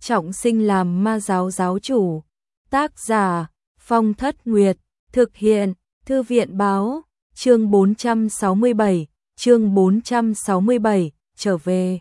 trọng sinh làm ma giáo giáo chủ. Tác giả Phong Thất Nguyệt, thực hiện Thư viện Báo, chương 467, trở về.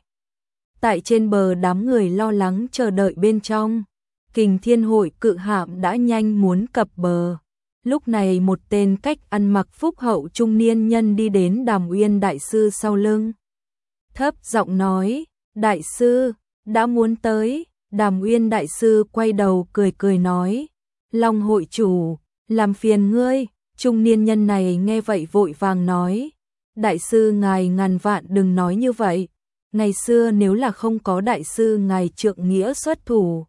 Tại trên bờ đám người lo lắng chờ đợi bên trong, Kình Thiên Hội cự hạm đã nhanh muốn cập bờ. Lúc này một tên cách ăn mặc phúc hậu trung niên nhân đi đến Đàm Uyên đại sư sau lưng. Thấp giọng nói, đại sư, đã muốn tới. Đàm Uyên đại sư quay đầu cười cười nói, Long hội chủ, làm phiền ngươi. Trung niên nhân này nghe vậy vội vàng nói, đại sư ngài ngàn vạn đừng nói như vậy. Ngày xưa nếu là không có đại sư ngài trượng nghĩa xuất thủ,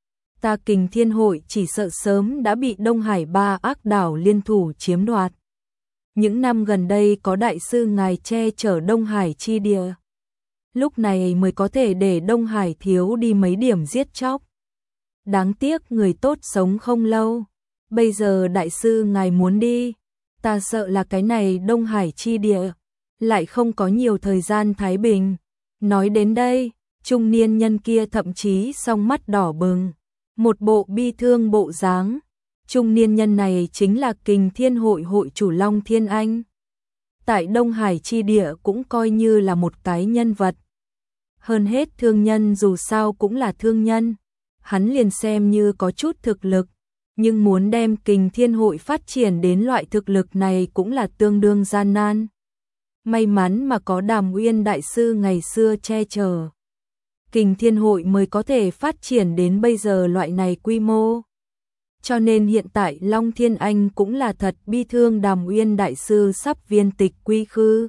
ta Kình Thiên Hội chỉ sợ sớm đã bị Đông Hải ba ác đảo liên thủ chiếm đoạt. Những năm gần đây có đại sư ngài che chở Đông Hải chi địa, lúc này mới có thể để Đông Hải thiếu đi mấy điểm giết chóc. Đáng tiếc người tốt sống không lâu, bây giờ đại sư ngài muốn đi, ta sợ là cái này Đông Hải chi địa lại không có nhiều thời gian thái bình. Nói đến đây, trung niên nhân kia thậm chí song mắt đỏ bừng, một bộ bi thương bộ dáng. Trung niên nhân này chính là Kình Thiên Hội hội chủ Long Thiên Anh. Tại Đông Hải chi địa cũng coi như là một cái nhân vật. Hơn hết thương nhân dù sao cũng là thương nhân, hắn liền xem như có chút thực lực, nhưng muốn đem Kình Thiên Hội phát triển đến loại thực lực này cũng là tương đương gian nan. May mắn mà có Đàm Uyên đại sư ngày xưa che chở, Kình Thiên Hội mới có thể phát triển đến bây giờ loại này quy mô. Cho nên hiện tại Long Thiên Anh cũng là thật bi thương Đàm Uyên đại sư sắp viên tịch quy khư.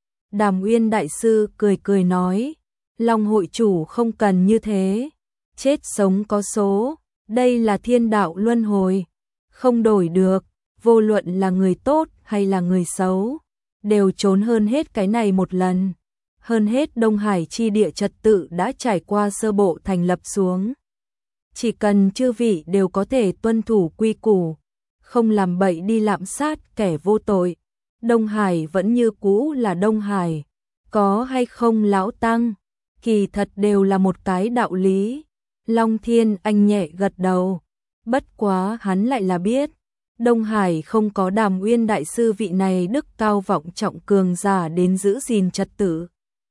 Đàm Uyên đại sư cười cười nói, Long hội chủ không cần như thế, chết sống có số, đây là thiên đạo luân hồi, không đổi được, vô luận là người tốt hay là người xấu, đều trốn hơn hết cái này một lần. Hơn hết Đông Hải chi địa trật tự đã trải qua sơ bộ thành lập xuống. Chỉ cần chư vị đều có thể tuân thủ quy củ, không làm bậy đi lạm sát kẻ vô tội, Đông Hải vẫn như cũ là Đông Hải, có hay không lão tăng, kỳ thật đều là một cái đạo lý. Long Thiên Anh nhẹ gật đầu, bất quá hắn lại là biết, Đông Hải không có Đàm Uyên đại sư vị này đức cao vọng trọng cường giả đến giữ gìn trật tự.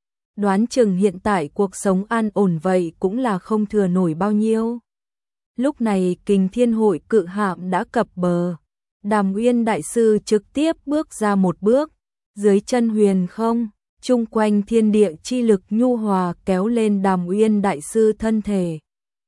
Đoán chừng hiện tại cuộc sống an ổn vậy cũng là không thừa nổi bao nhiêu. Lúc này Kình Thiên Hội cự hạm đã cập bờ, Đàm Uyên đại sư trực tiếp bước ra một bước, dưới chân huyền không, chung quanh thiên địa chi lực nhu hòa kéo lên Đàm Uyên đại sư thân thể,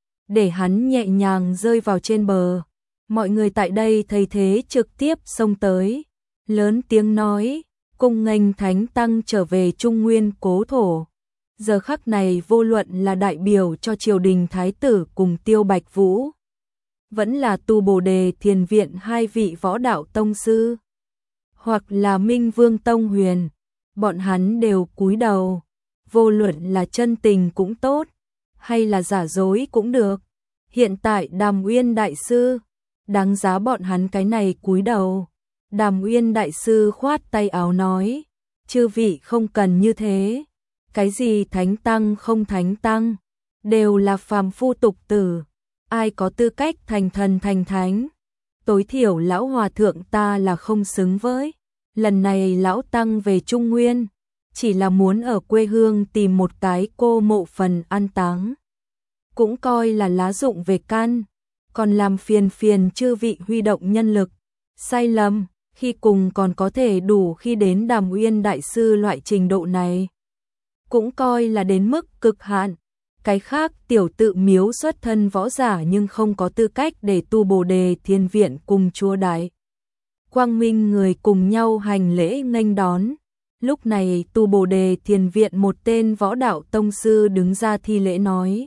để hắn nhẹ nhàng rơi vào trên bờ. Mọi người tại đây thấy thế trực tiếp xông tới, lớn tiếng nói, cung nghênh thánh tăng trở về Trung Nguyên cố thổ. Giờ khắc này vô luận là đại biểu cho triều đình thái tử cùng Tiêu Bạch Vũ, vẫn là Tu Bồ Đề Thiền Viện hai vị võ đạo tông sư, hoặc là Minh Vương Tông Huyền, bọn hắn đều cúi đầu, vô luận là chân tình cũng tốt, hay là giả dối cũng được. Hiện tại Đàm Uyên đại sư, đáng giá bọn hắn cái này cúi đầu. Đàm Uyên đại sư khoát tay áo nói, chư vị không cần như thế, cái gì thánh tăng không thánh tăng, đều là phàm phu tục tử, ai có tư cách thành thần thành thánh, tối thiểu lão hòa thượng ta là không xứng với. Lần này lão tăng về Trung Nguyên, chỉ là muốn ở quê hương tìm một cái cô mộ phần an táng, cũng coi là lá dụng về căn, còn làm phiền chư vị huy động nhân lực, sai lầm, khi cùng còn có thể đủ khi đến Đàm Uyên đại sư loại trình độ này, cũng coi là đến mức cực hạn. Cái khác tiểu tự miếu xuất thân võ giả nhưng không có tư cách để Tu Bồ Đề Thiên Viện cùng chúa Đại Quang Minh người cùng nhau hành lễ nghênh đón. Lúc này Tu Bồ Đề Thiền Viện một tên võ đạo tông sư đứng ra thi lễ nói,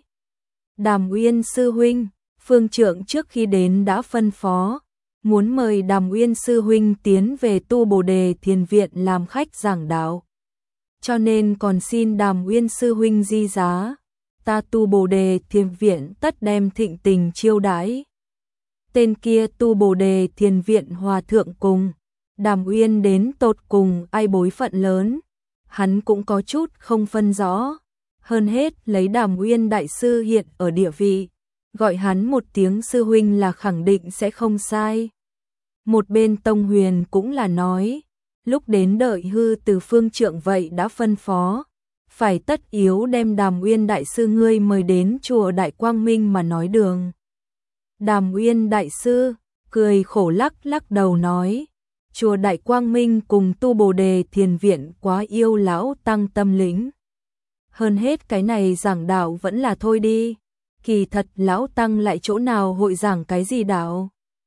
Đàm Uyên sư huynh, phương trượng trước khi đến đã phân phó, muốn mời Đàm Uyên sư huynh tiến về Tu Bồ Đề Thiền Viện làm khách giảng đạo, cho nên còn xin Đàm Uyên sư huynh di giá, ta Tu Bồ Đề Thiền Viện tất đem thịnh tình chiêu đãi. Tên kia Tu Bồ Đề Thiền Viện hòa thượng cùng Đàm Uyên đến tột cùng ai bối phận lớn, hắn cũng có chút không phân rõ, Hơn hết lấy Đàm Uyên đại sư hiện ở địa vị, gọi hắn một tiếng sư huynh là khẳng định sẽ không sai. Một bên Tông Huyền cũng là nói, lúc đến đợi hư từ phương trượng vậy đã phân phó, phải tất yếu đem Đàm Uyên đại sư ngươi mời đến chùa Đại Quang Minh mà nói đường. Đàm Uyên đại sư cười khổ lắc lắc đầu nói, chùa Đại Quang Minh cùng Tu Bồ Đề Thiền Viện quá yêu lão tăng tâm lĩnh. Hơn hết cái này giảng đạo vẫn là thôi đi, kỳ thật lão tăng lại chỗ nào hội giảng cái gì đạo.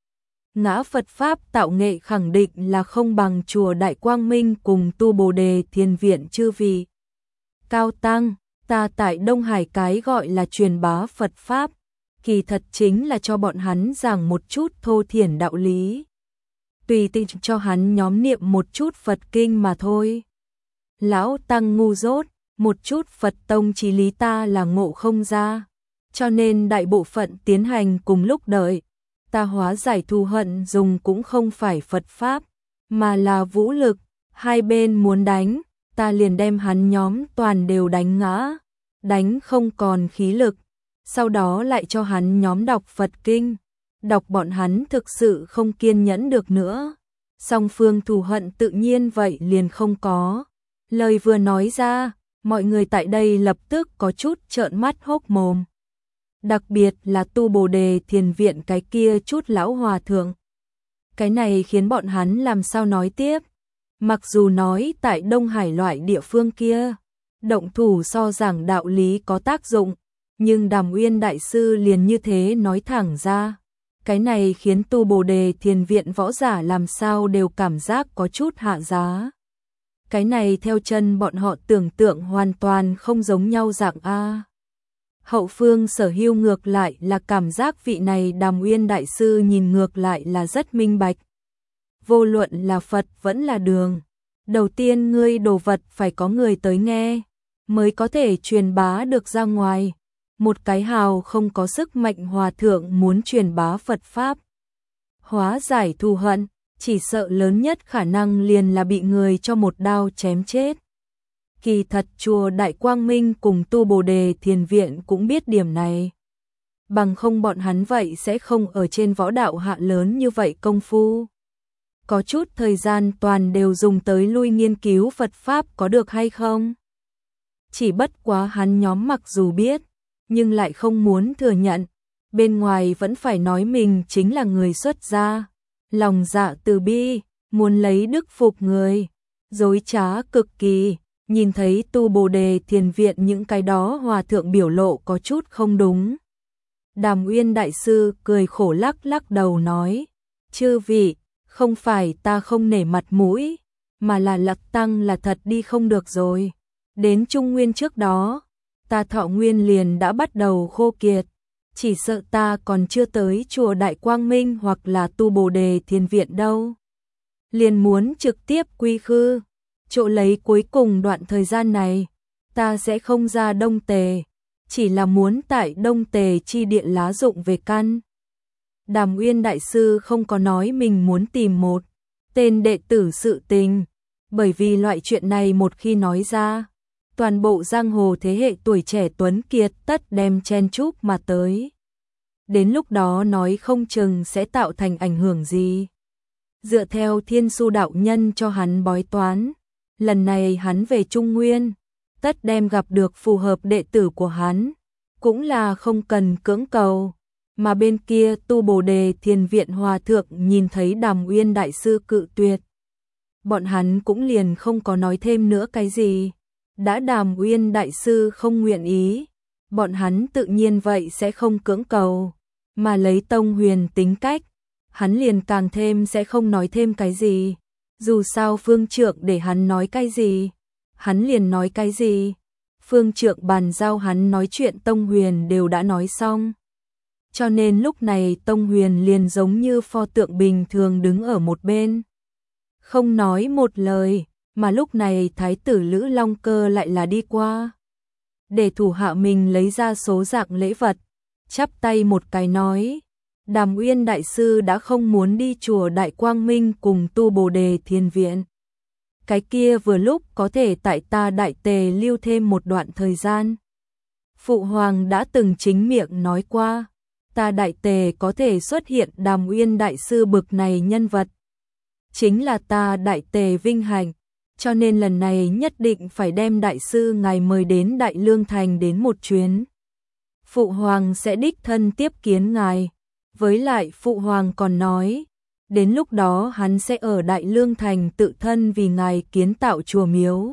Ngã Phật Pháp tạo nghệ khẳng định là không bằng chùa Đại Quang Minh cùng Tu Bồ Đề Thiền Viện chư vị. Cao tăng, ta tại Đông Hải cái gọi là truyền bá Phật Pháp, kỳ thật chính là cho bọn hắn giảng một chút thô thiển đạo lý. Tùy tiện cho hắn nhóm niệm một chút Phật kinh mà thôi. Lão tăng ngu dốt, một chút Phật tông chí lý ta là ngộ không ra, cho nên đại bộ phận tiến hành cùng lúc đợi. Ta hóa giải thù hận dùng cũng không phải Phật Pháp, mà là vũ lực, hai bên muốn đánh, ta liền đem hắn nhóm toàn đều đánh ngã, đánh không còn khí lực, sau đó lại cho hắn nhóm đọc Phật Kinh, đọc bọn hắn thực sự không kiên nhẫn được nữa. Song phương thù hận tự nhiên vậy liền không có. Lời vừa nói ra, mọi người tại đây lập tức có chút trợn mắt hốc mồm. Đặc biệt là Tu Bồ Đề Thiền Viện cái kia chút lão hòa thượng. Cái này khiến bọn hắn làm sao nói tiếp. Mặc dù nói tại Đông Hải loại địa phương kia, động thủ so giảng đạo lý có tác dụng, nhưng Đàm Uyên đại sư liền như thế nói thẳng ra. Cái này khiến Tu Bồ Đề Thiền Viện võ giả làm sao đều cảm giác có chút hạ giá. Cái này theo chân bọn họ tưởng tượng hoàn toàn không giống nhau dạng A. Hậu phương Sở Hưu ngược lại là cảm giác vị này Đàm Uyên đại sư nhìn ngược lại là rất minh bạch. Vô luận là Phật vẫn là đường. Đầu tiên ngươi đồ vật phải có người tới nghe, mới có thể truyền bá được ra ngoài. Một cái hào không có sức mạnh hòa thượng muốn truyền bá Phật Pháp, hóa giải thù hận, chỉ sợ lớn nhất khả năng liền là bị người cho một đao chém chết. Kỳ thật chùa Đại Quang Minh cùng Tu Bồ Đề Thiền Viện cũng biết điểm này. Bằng không bọn hắn vậy sẽ không ở trên võ đạo hạ lớn như vậy công phu. Có chút thời gian toàn đều dùng tới lui nghiên cứu Phật Pháp có được hay không? Chỉ bất quá hắn nhóm mặc dù biết, nhưng lại không muốn thừa nhận. Bên ngoài vẫn phải nói mình chính là người xuất gia. Lòng dạ từ bi, muốn lấy đức phục người. Dối trá cực kỳ. Nhìn thấy Tu Bồ Đề Thiền Viện những cái đó hòa thượng biểu lộ có chút không đúng. Đàm Uyên đại sư cười khổ lắc lắc đầu nói, chư vị, không phải ta không nể mặt mũi, mà là Lạc Tăng là thật đi không được rồi. Đến Trung Nguyên trước đó, ta thọ nguyên liền đã bắt đầu khô kiệt, chỉ sợ ta còn chưa tới chùa Đại Quang Minh hoặc là Tu Bồ Đề Thiền Viện đâu. Liền muốn trực tiếp quy khư. Chỗ lấy cuối cùng đoạn thời gian này, ta sẽ không ra Đông Tề, chỉ là muốn tại Đông Tề chi địa lá dụng về căn. Đàm Uyên đại sư không có nói mình muốn tìm một tên đệ tử sự tình, bởi vì loại chuyện này một khi nói ra, toàn bộ giang hồ thế hệ tuổi trẻ tuấn kiệt tất đem chen chúc mà tới. Đến lúc đó nói không chừng sẽ tạo thành ảnh hưởng gì. Dựa theo Thiên Su đạo nhân cho hắn bói toán, lần này hắn về Trung Nguyên, tất đem gặp được phù hợp đệ tử của hắn, cũng là không cần cưỡng cầu. Mà bên kia Tu Bồ Đề Thiền Viện hòa thượng nhìn thấy Đàm Uyên đại sư cự tuyệt. Bọn hắn cũng liền không có nói thêm nữa cái gì. Đã Đàm Uyên đại sư không nguyện ý, bọn hắn tự nhiên vậy sẽ không cưỡng cầu. Mà lấy Tông Huyền tính cách, hắn liền càng thêm sẽ không nói thêm cái gì. Dù sao phương trượng để hắn nói cái gì, hắn liền nói cái gì. Phương trượng bàn giao hắn nói chuyện Tông Huyền đều đã nói xong. Cho nên lúc này Tông Huyền liền giống như pho tượng bình thường đứng ở một bên. Không nói một lời, mà lúc này Thái tử Lữ Long Cơ lại là đi qua. Để thủ hạ mình lấy ra số dạng lễ vật, chắp tay một cái nói. Đàm Uyên đại sư đã không muốn đi chùa Đại Quang Minh cùng Tu Bồ Đề Thiền Viện. Cái kia vừa lúc có thể tại ta Đại Tề lưu thêm một đoạn thời gian. Phụ hoàng đã từng chính miệng nói qua, ta Đại Tề có thể xuất hiện Đàm Uyên đại sư bực này nhân vật, chính là ta Đại Tề vinh hạnh, cho nên lần này nhất định phải đem đại sư ngài mời đến Đại Lương Thành đến một chuyến. Phụ hoàng sẽ đích thân tiếp kiến ngài, với lại phụ hoàng còn nói, đến lúc đó hắn sẽ ở Đại Lương Thành tự thân vì ngài kiến tạo chùa miếu.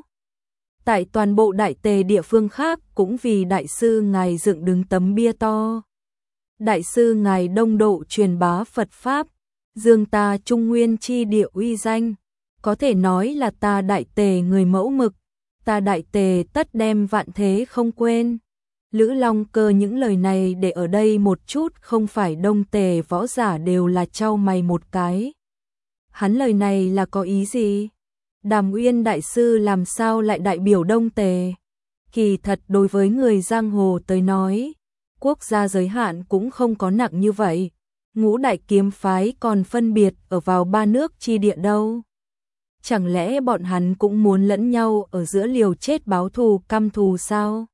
Tại toàn bộ Đại Tề địa phương khác cũng vì đại sư ngài dựng đứng tấm bia to. Đại sư ngài đông độ truyền bá Phật Pháp, dương ta Trung Nguyên chi địa uy danh, có thể nói là ta Đại Tề người mẫu mực, ta Đại Tề tất đem vạn thế không quên. Lữ Long Cơ những lời này để ở đây một chút không phải Đông Tề võ giả đều là chau mày một cái. Hắn lời này là có ý gì? Đàm Uyên đại sư làm sao lại đại biểu Đông Tề? Kỳ thật đối với người giang hồ tới nói, quốc gia giới hạn cũng không có nặng như vậy. Ngũ đại kiếm phái còn phân biệt ở vào ba nước chi địa đâu. Chẳng lẽ bọn hắn cũng muốn lẫn nhau ở giữa liều chết báo thù căm thù sao?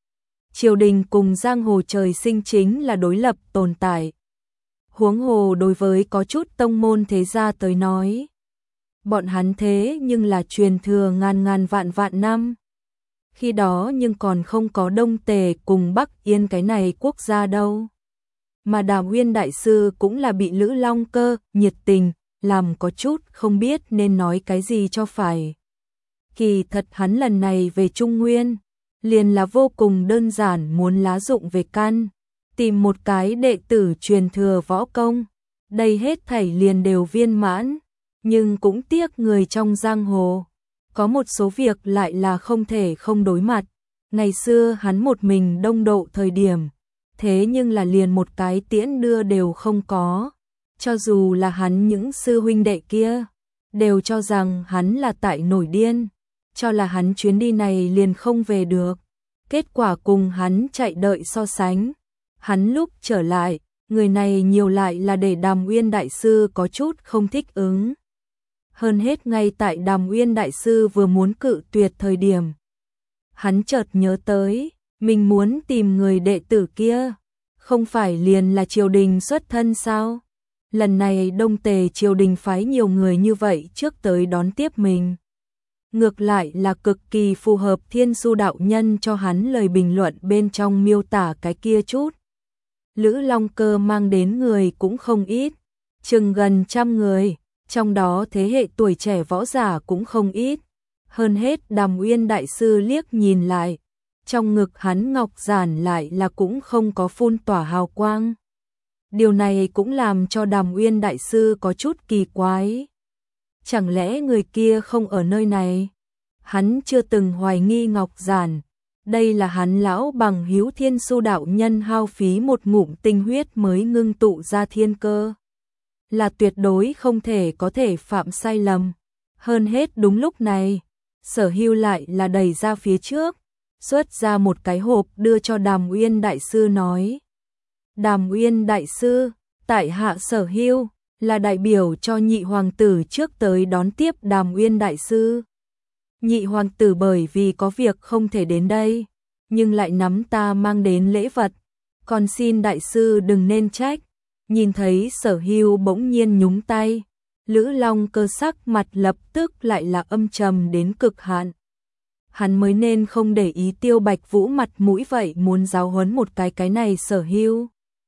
Triều đình cùng giang hồ trời sinh chính là đối lập tồn tại. Huống hồ đối với có chút tông môn thế gia tới nói, bọn hắn thế nhưng là truyền thừa ngàn vạn năm. Khi đó nhưng còn không có Đông Tề cùng Bắc Yên cái này quốc gia đâu. Mà Đàm Uyên đại sư cũng là bị Lữ Long Cơ nhiệt tình, làm có chút không biết nên nói cái gì cho phải. Kỳ thật hắn lần này về Trung Nguyên, liền là vô cùng đơn giản muốn lá dụng về căn, tìm một cái đệ tử truyền thừa võ công. Đây hết thảy liền đều viên mãn, nhưng cũng tiếc người trong giang hồ. Có một số việc lại là không thể không đối mặt. Ngày xưa hắn một mình đông độ thời điểm, thế nhưng là liền một cái tiễn đưa đều không có. Cho dù là hắn những sư huynh đệ kia, đều cho rằng hắn là tại nổi điên, cho là hắn chuyến đi này liền không về được. Kết quả cùng hắn chạy đợi so sánh, hắn lúc trở lại, người này nhiều lại là để Đàm Uyên đại sư có chút không thích ứng. Hơn hết ngay tại Đàm Uyên đại sư vừa muốn cự tuyệt thời điểm, hắn chợt nhớ tới, mình muốn tìm người đệ tử kia, không phải liền là triều đình xuất thân sao? Lần này Đông Tề triều đình phái nhiều người như vậy trước tới đón tiếp mình. Ngược lại là cực kỳ phù hợp Thiên Du đạo nhân cho hắn lời bình luận bên trong miêu tả cái kia chút. Lữ Long Cơ mang đến người cũng không ít, chừng gần 100 người, trong đó thế hệ tuổi trẻ võ giả cũng không ít. Hơn hết Đàm Uyên đại sư liếc nhìn lại, trong ngực hắn ngọc giản lại là cũng không có phun tỏa hào quang. Điều này cũng làm cho Đàm Uyên đại sư có chút kỳ quái. Chẳng lẽ người kia không ở nơi này? Hắn chưa từng hoài nghi ngọc giản. Đây là hắn lão bằng hữu Thiên Du đạo nhân hao phí một ngụm tinh huyết mới ngưng tụ ra thiên cơ. Là tuyệt đối không thể có thể phạm sai lầm. Hơn hết đúng lúc này, Sở Hưu lại là đẩy ra phía trước, xuất ra một cái hộp đưa cho Đàm Uyên đại sư nói. Đàm Uyên đại sư, tại hạ Sở Hưu, là đại biểu cho nhị hoàng tử trước tới đón tiếp Đàm Uyên đại sư. Nhị hoàng tử bởi vì có việc không thể đến đây, nhưng lại nắm ta mang đến lễ vật, còn xin đại sư đừng nên trách. Nhìn thấy Sở Hưu bỗng nhiên nhúng tay, Lữ Long Cơ sắc mặt lập tức lại là âm trầm đến cực hạn. Hắn mới nên không để ý Tiêu Bạch Vũ mặt mũi vậy muốn giáo huấn một cái này Sở Hưu.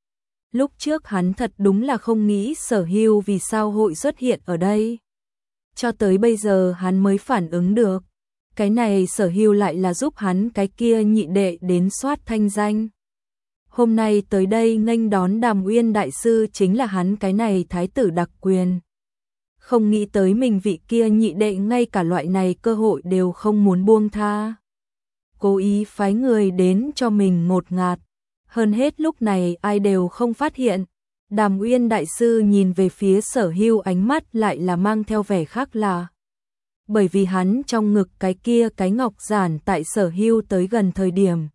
Lúc trước hắn thật đúng là không nghĩ Sở Hưu vì sao hội xuất hiện ở đây. Cho tới bây giờ hắn mới phản ứng được, cái này Sở Hưu lại là giúp hắn cái kia nhị đệ đến soát thanh danh. Hôm nay tới đây nghênh đón Đàm Uyên đại sư chính là hắn cái này thái tử đặc quyền. Không nghĩ tới mình vị kia nhị đệ ngay cả loại này cơ hội đều không muốn buông tha. Cố ý phái người đến cho mình ngột ngạt. Hơn hết lúc này ai đều không phát hiện. Đàm Uyên đại sư nhìn về phía Sở Hưu ánh mắt lại là mang theo vẻ khác lạ. Bởi vì hắn trong ngực cái kia cái ngọc giản tại Sở Hưu tới gần thời điểm.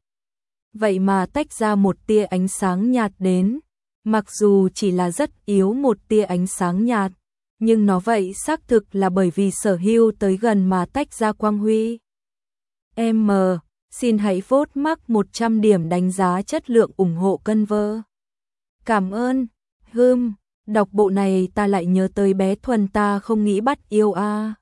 Vậy mà tách ra một tia ánh sáng nhạt đến. Mặc dù chỉ là rất yếu một tia ánh sáng nhạt, nhưng nó vậy xác thực là bởi vì Sở Hưu tới gần mà tách ra quang huy. Xin hãy vote mắc 100 điểm đánh giá chất lượng ủng hộ cân vơ. Cảm ơn. Đọc bộ này ta lại nhớ tới bé Thuần ta không nghĩ bắt yêu a.